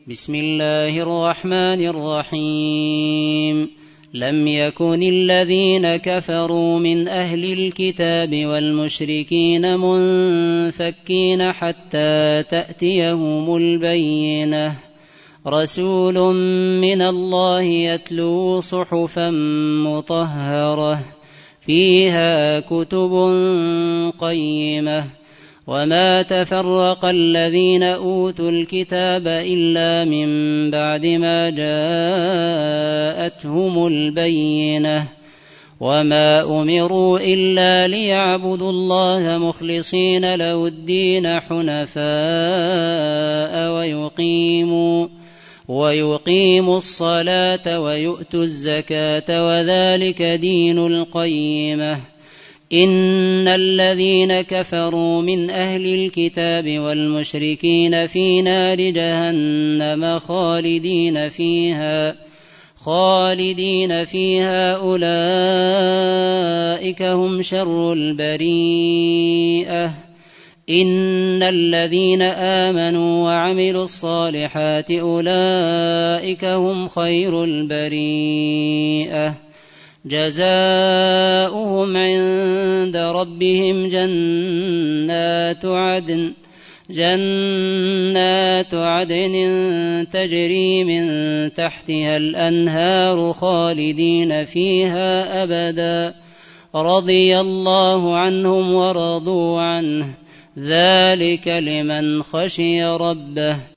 بسم الله الرحمن الرحيم. لم يكن الذين كفروا من أهل الكتاب والمشركين منفكين حتى تأتيهم البينة، رسول من الله يتلو صحفا مطهرة فيها كتب قيمة، وما تفرق الذين أوتوا الكتاب إلا من بعد ما جاءتهم البينة، وما أمروا إلا ليعبدوا الله مخلصين له الدين حنفاء ويقيموا الصلاة ويؤتوا الزكاة وذلك دين القيمة. إن الذين كفروا من أهل الكتاب والمشركين في نار جهنم خالدين فيها أولئك هم شر البريئة. إن الذين آمنوا وعملوا الصالحات أولئك هم خير البريئة، جزاؤهم عند ربهم جنات عدن تجري من تحتها الأنهار خالدين فيها أبدا، رضي الله عنهم ورضوا عنه، ذلك لمن خشي ربه.